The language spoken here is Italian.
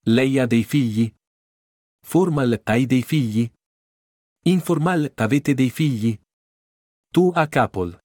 Lei ha dei figli? Formal, hai dei figli? Informal, avete dei figli? Tu a couple.